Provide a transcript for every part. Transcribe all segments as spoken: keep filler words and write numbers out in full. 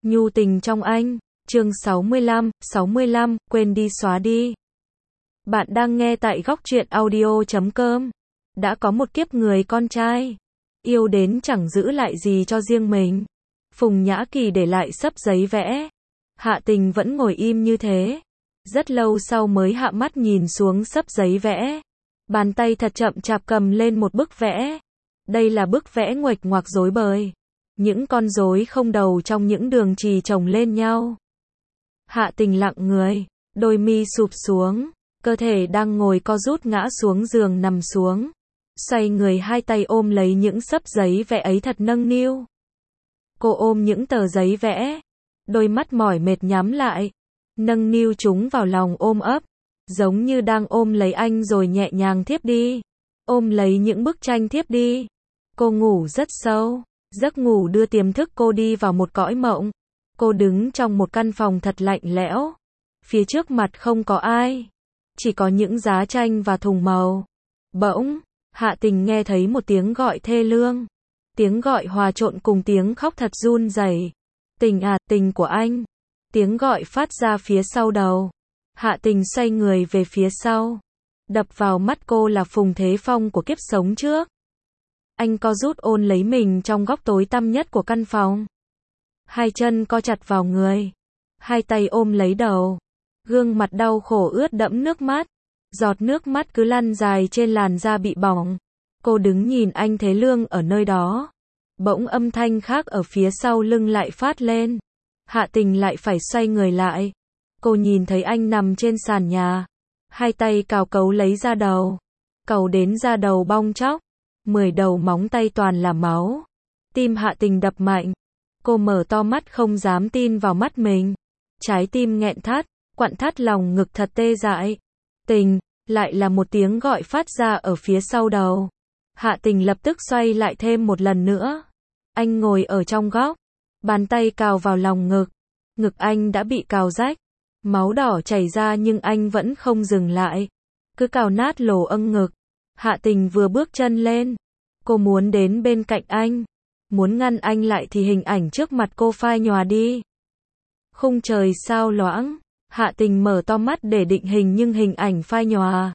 Nhu tình trong anh, chương sáu mươi lăm, sáu mươi lăm, quên đi xóa đi. Bạn đang nghe tại góc truyện audio chấm com. Đã có một kiếp người con trai, yêu đến chẳng giữ lại gì cho riêng mình. Phùng Nhã Kỳ để lại xấp giấy vẽ. Hạ Tình vẫn ngồi im như thế. Rất lâu sau mới hạ mắt nhìn xuống xấp giấy vẽ. Bàn tay thật chậm chạp cầm lên một bức vẽ. Đây là bức vẽ nguệch ngoạc rối bời. Những con rối không đầu trong những đường chì chồng lên nhau. Hạ Tình lặng người, đôi mi sụp xuống, cơ thể đang ngồi co rút ngã xuống giường nằm xuống. Xoay người hai tay ôm lấy những xấp giấy vẽ ấy thật nâng niu. Cô ôm những tờ giấy vẽ, đôi mắt mỏi mệt nhắm lại, nâng niu chúng vào lòng ôm ấp, giống như đang ôm lấy anh rồi nhẹ nhàng thiếp đi. Ôm lấy những bức tranh thiếp đi. Cô ngủ rất sâu. Giấc ngủ đưa tiềm thức cô đi vào một cõi mộng. Cô đứng trong một căn phòng thật lạnh lẽo. Phía trước mặt không có ai. Chỉ có những giá tranh và thùng màu. Bỗng, Hạ Tình nghe thấy một tiếng gọi thê lương. Tiếng gọi hòa trộn cùng tiếng khóc thật run rẩy. Tình à, tình của anh. Tiếng gọi phát ra phía sau đầu. Hạ Tình xoay người về phía sau. Đập vào mắt cô là Phùng Thế Phong của kiếp sống trước. Anh co rút ôn lấy mình trong góc tối tăm nhất của căn phòng. Hai chân co chặt vào người. Hai tay ôm lấy đầu. Gương mặt đau khổ ướt đẫm nước mắt. Giọt nước mắt cứ lăn dài trên làn da bị bỏng. Cô đứng nhìn anh Thế Lương ở nơi đó. Bỗng âm thanh khác ở phía sau lưng lại phát lên. Hạ Tình lại phải xoay người lại. Cô nhìn thấy anh nằm trên sàn nhà. Hai tay cào cấu lấy da đầu. Cào đến da đầu bong tróc. Mười đầu móng tay toàn là máu. Tim Hạ Tình đập mạnh. Cô mở to mắt không dám tin vào mắt mình. Trái tim nghẹn thắt, quặn thắt lòng ngực thật tê dại. Tình, lại là một tiếng gọi phát ra ở phía sau đầu. Hạ Tình lập tức xoay lại thêm một lần nữa. Anh ngồi ở trong góc. Bàn tay cào vào lòng ngực. Ngực anh đã bị cào rách. Máu đỏ chảy ra nhưng anh vẫn không dừng lại. Cứ cào nát lỗ âng ngực. Hạ Tình vừa bước chân lên. Cô muốn đến bên cạnh anh. Muốn ngăn anh lại thì hình ảnh trước mặt cô phai nhòa đi. Khung trời sao loãng. Hạ Tình mở to mắt để định hình nhưng hình ảnh phai nhòa.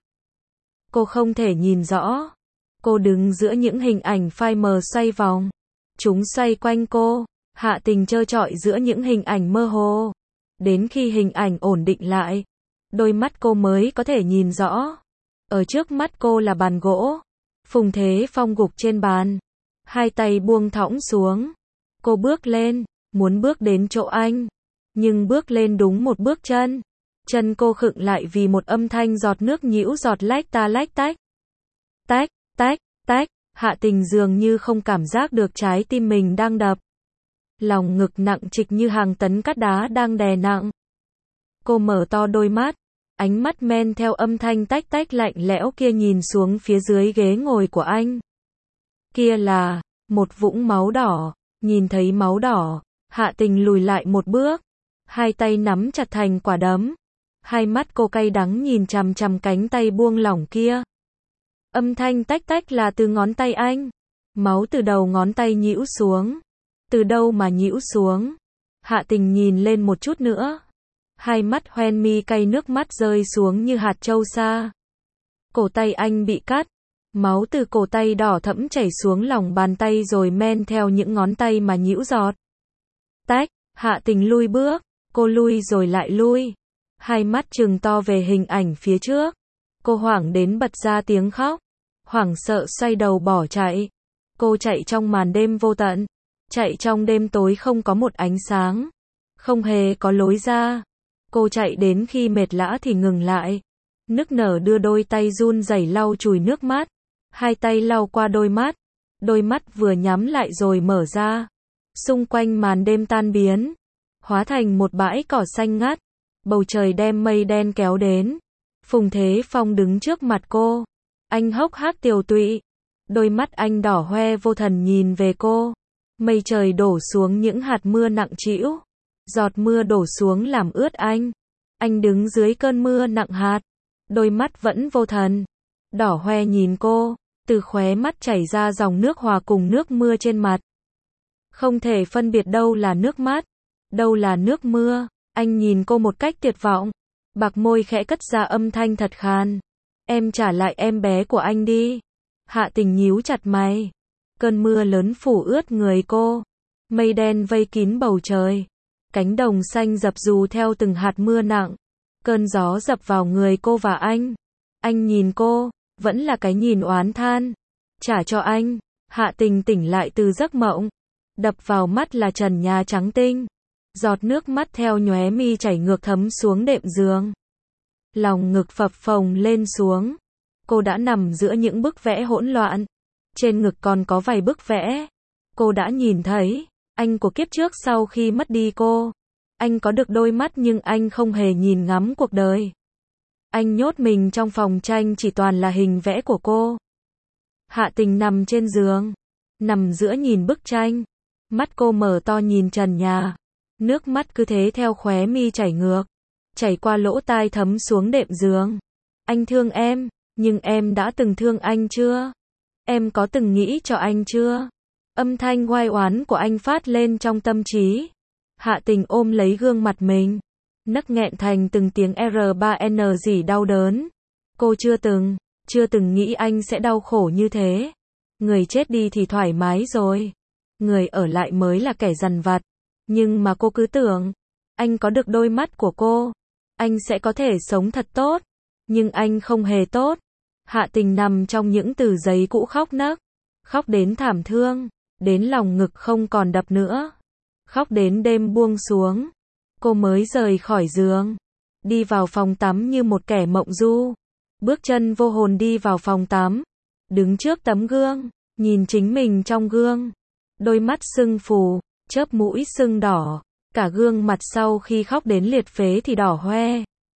Cô không thể nhìn rõ. Cô đứng giữa những hình ảnh phai mờ xoay vòng. Chúng xoay quanh cô. Hạ Tình trơ trọi giữa những hình ảnh mơ hồ. Đến khi hình ảnh ổn định lại, đôi mắt cô mới có thể nhìn rõ. Ở trước mắt cô là bàn gỗ. Phùng Thế Phong gục trên bàn. Hai tay buông thõng xuống. Cô bước lên, muốn bước đến chỗ anh. Nhưng bước lên đúng một bước chân. Chân cô khựng lại vì một âm thanh giọt nước nhiễu giọt lách ta lách tách. Tách, tách, tách. Hạ Tình dường như không cảm giác được trái tim mình đang đập. Lòng ngực nặng trịch như hàng tấn cát đá đang đè nặng. Cô mở to đôi mắt. Ánh mắt men theo âm thanh tách tách lạnh lẽo kia nhìn xuống phía dưới ghế ngồi của anh. Kia là một vũng máu đỏ. Nhìn thấy máu đỏ, Hạ Tình lùi lại một bước. Hai tay nắm chặt thành quả đấm. Hai mắt cô cay đắng nhìn chằm chằm cánh tay buông lỏng kia. Âm thanh tách tách là từ ngón tay anh. Máu từ đầu ngón tay nhiễu xuống. Từ đâu mà nhiễu xuống? Hạ Tình nhìn lên một chút nữa. Hai mắt hoen mi cay nước mắt rơi xuống như hạt châu sa. Cổ tay anh bị cắt. Máu từ cổ tay đỏ thẫm chảy xuống lòng bàn tay rồi men theo những ngón tay mà nhiễu giọt. Tách, Hạ Tình lui bước. Cô lui rồi lại lui. Hai mắt trừng to về hình ảnh phía trước. Cô hoảng đến bật ra tiếng khóc. Hoảng sợ xoay đầu bỏ chạy. Cô chạy trong màn đêm vô tận. Chạy trong đêm tối không có một ánh sáng. Không hề có lối ra. Cô chạy đến khi mệt lã thì ngừng lại. Nức nở đưa đôi tay run rẩy lau chùi nước mắt. Hai tay lau qua đôi mắt. Đôi mắt vừa nhắm lại rồi mở ra. Xung quanh màn đêm tan biến. Hóa thành một bãi cỏ xanh ngắt. Bầu trời đem mây đen kéo đến. Phùng Thế Phong đứng trước mặt cô. Anh hốc hác tiều tụy. Đôi mắt anh đỏ hoe vô thần nhìn về cô. Mây trời đổ xuống những hạt mưa nặng trĩu. Giọt mưa đổ xuống làm ướt anh. Anh đứng dưới cơn mưa nặng hạt. Đôi mắt vẫn vô thần. Đỏ hoe nhìn cô. Từ khóe mắt chảy ra dòng nước hòa cùng nước mưa trên mặt. Không thể phân biệt đâu là nước mắt. Đâu là nước mưa? Anh nhìn cô một cách tuyệt vọng. Bạc môi khẽ cất ra âm thanh thật khàn. Em trả lại em bé của anh đi. Hạ Tình nhíu chặt mày. Cơn mưa lớn phủ ướt người cô. Mây đen vây kín bầu trời. Cánh đồng xanh dập dù theo từng hạt mưa nặng. Cơn gió dập vào người cô và anh. Anh nhìn cô, vẫn là cái nhìn oán than. Trả cho anh. Hạ Tình tỉnh lại từ giấc mộng. Đập vào mắt là trần nhà trắng tinh. Giọt nước mắt theo nhóe mi chảy ngược thấm xuống đệm giường. Lòng ngực phập phồng lên xuống. Cô đã nằm giữa những bức vẽ hỗn loạn. Trên ngực còn có vài bức vẽ. Cô đã nhìn thấy anh của kiếp trước sau khi mất đi cô. Anh có được đôi mắt nhưng anh không hề nhìn ngắm cuộc đời. Anh nhốt mình trong phòng tranh chỉ toàn là hình vẽ của cô. Hạ Tình nằm trên giường, nằm giữa nhìn bức tranh. Mắt cô mở to nhìn trần nhà. Nước mắt cứ thế theo khóe mi chảy ngược, chảy qua lỗ tai thấm xuống đệm giường. Anh thương em, nhưng em đã từng thương anh chưa? Em có từng nghĩ cho anh chưa? Âm thanh oai oán của anh phát lên trong tâm trí. Hạ Tình ôm lấy gương mặt mình, nấc nghẹn thành từng tiếng R ba N gì đau đớn. Cô chưa từng, chưa từng nghĩ anh sẽ đau khổ như thế. Người chết đi thì thoải mái rồi. Người ở lại mới là kẻ dằn vặt. Nhưng mà cô cứ tưởng, anh có được đôi mắt của cô, anh sẽ có thể sống thật tốt. Nhưng anh không hề tốt. Hạ Tình nằm trong những tờ giấy cũ khóc nấc. Khóc đến thảm thương, đến lòng ngực không còn đập nữa. Khóc đến đêm buông xuống. Cô mới rời khỏi giường, đi vào phòng tắm như một kẻ mộng du. Bước chân vô hồn đi vào phòng tắm, đứng trước tấm gương, nhìn chính mình trong gương. Đôi mắt sưng phù, chớp mũi sưng đỏ, cả gương mặt sau khi khóc đến liệt phế thì đỏ hoe.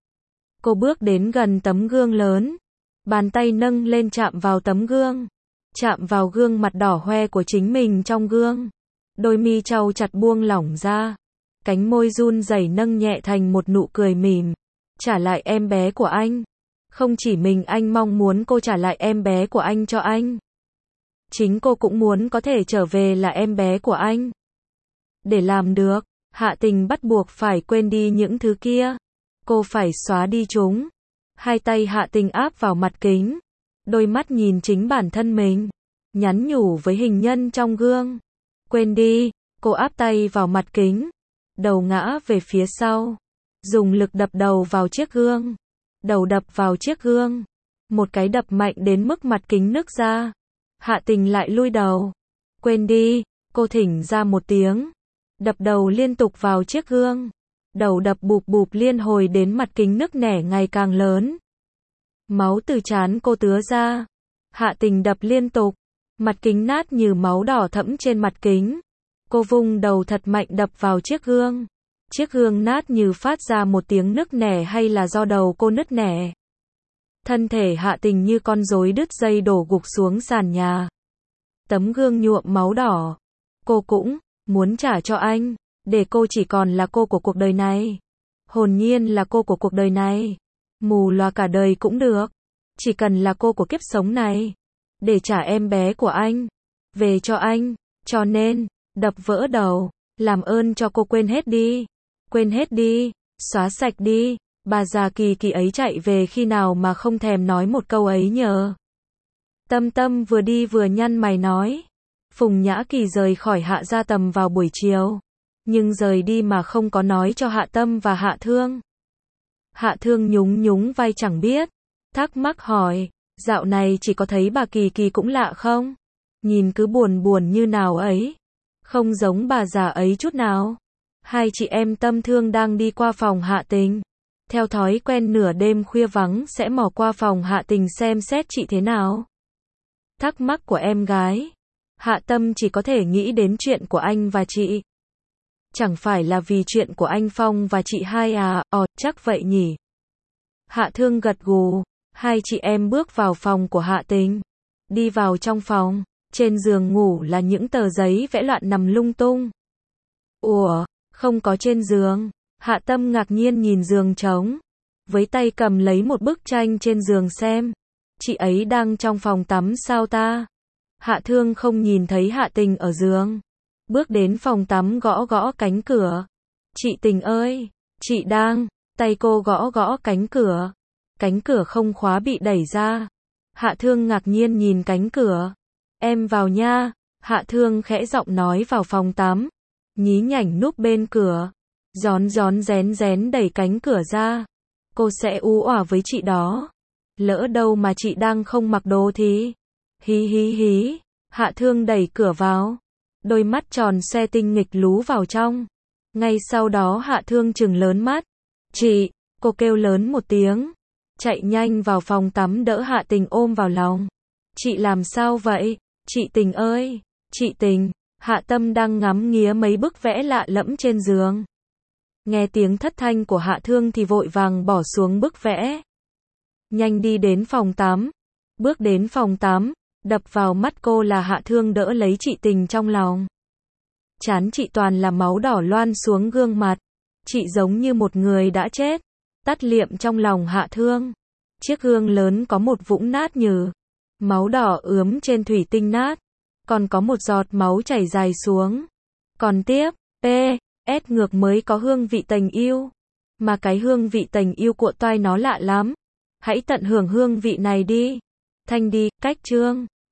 Cô bước đến gần tấm gương lớn, bàn tay nâng lên chạm vào tấm gương, chạm vào gương mặt đỏ hoe của chính mình trong gương. Đôi mi trau chặt buông lỏng ra, cánh môi run rẩy nâng nhẹ thành một nụ cười mỉm. Trả lại em bé của anh. Không chỉ mình anh mong muốn cô trả lại em bé của anh cho anh. Chính cô cũng muốn có thể trở về là em bé của anh. Để làm được, Hạ Tình bắt buộc phải quên đi những thứ kia. Cô phải xóa đi chúng. Hai tay Hạ Tình áp vào mặt kính. Đôi mắt nhìn chính bản thân mình. Nhắn nhủ với hình nhân trong gương. Quên đi, cô áp tay vào mặt kính. Đầu ngã về phía sau. Dùng lực đập đầu vào chiếc gương. Đầu đập vào chiếc gương. Một cái đập mạnh đến mức mặt kính nứt ra. Hạ Tình lại lui đầu. Quên đi, cô thỉnh ra một tiếng. Đập đầu liên tục vào chiếc gương. Đầu đập bụp bụp liên hồi đến mặt kính nứt nẻ ngày càng lớn. Máu từ trán cô tứa ra. Hạ Tình đập liên tục. Mặt kính nát như máu đỏ thẫm trên mặt kính. Cô vung đầu thật mạnh đập vào chiếc gương. Chiếc gương nát như phát ra một tiếng nức nẻ hay là do đầu cô nứt nẻ. Thân thể Hạ Tình như con rối đứt dây đổ gục xuống sàn nhà. Tấm gương nhuộm máu đỏ. Cô cũng muốn trả cho anh, để cô chỉ còn là cô của cuộc đời này. Hồn nhiên là cô của cuộc đời này. Mù loà cả đời cũng được. Chỉ cần là cô của kiếp sống này. Để trả em bé của anh về cho anh. Cho nên, đập vỡ đầu. Làm ơn cho cô quên hết đi. Quên hết đi. Xóa sạch đi. Bà già kỳ kỳ ấy chạy về khi nào mà không thèm nói một câu ấy nhờ. Tâm Tâm vừa đi vừa nhăn mày nói. Phùng Nhã Kỳ rời khỏi Hạ Gia tầm vào buổi chiều. Nhưng rời đi mà không có nói cho Hạ Tâm và Hạ Thương. Hạ Thương nhúng nhúng vai chẳng biết. Thắc mắc hỏi. Dạo này chỉ có thấy bà Kỳ Kỳ cũng lạ không? Nhìn cứ buồn buồn như nào ấy. Không giống bà già ấy chút nào. Hai chị em Tâm Thương đang đi qua phòng Hạ Tình. Theo thói quen nửa đêm khuya vắng sẽ mò qua phòng Hạ Tình xem xét chị thế nào. Thắc mắc của em gái. Hạ Tâm chỉ có thể nghĩ đến chuyện của anh và chị. Chẳng phải là vì chuyện của anh Phong và chị hai à, ồ, chắc vậy nhỉ. Hạ Thương gật gù. Hai chị em bước vào phòng của Hạ Tình. Đi vào trong phòng. Trên giường ngủ là những tờ giấy vẽ loạn nằm lung tung. Ủa, không có trên giường. Hạ Tâm ngạc nhiên nhìn giường trống. Với tay cầm lấy một bức tranh trên giường xem. Chị ấy đang trong phòng tắm sao ta? Hạ Thương không nhìn thấy Hạ Tình ở giường. Bước đến phòng tắm gõ gõ cánh cửa. Chị Tình ơi, chị đang, tay cô gõ gõ cánh cửa. Cánh cửa không khóa bị đẩy ra. Hạ Thương ngạc nhiên nhìn cánh cửa. Em vào nha, Hạ Thương khẽ giọng nói vào phòng tắm. Nhí nhảnh núp bên cửa. Gión gión rén rén đẩy cánh cửa ra. Cô sẽ ú òa với chị đó. Lỡ đâu mà chị đang không mặc đồ thì. Hí hí hí. Hạ Thương đẩy cửa vào. Đôi mắt tròn xoe tinh nghịch lú vào trong. Ngay sau đó Hạ Thương trừng lớn mắt. Chị, cô kêu lớn một tiếng. Chạy nhanh vào phòng tắm đỡ Hạ Tình ôm vào lòng. Chị làm sao vậy? Chị Tình ơi, chị Tình. Hạ Tâm đang ngắm nghía mấy bức vẽ lạ lẫm trên giường. Nghe tiếng thất thanh của Hạ Thương thì vội vàng bỏ xuống bức vẽ. Nhanh đi đến phòng tắm. Bước đến phòng tắm, đập vào mắt cô là Hạ Thương đỡ lấy chị Tình trong lòng. Trán chị toàn là máu đỏ loan xuống gương mặt. Chị giống như một người đã chết. Tắt liệm trong lòng Hạ Thương. Chiếc gương lớn có một vũng nát nhừ. Máu đỏ ướm trên thủy tinh nát. Còn có một giọt máu chảy dài xuống. Còn tiếp, P, S ngược mới có hương vị tình yêu. Mà cái hương vị tình yêu của toai nó lạ lắm. Hãy tận hưởng hương vị này đi. Thanh đi, cách chương.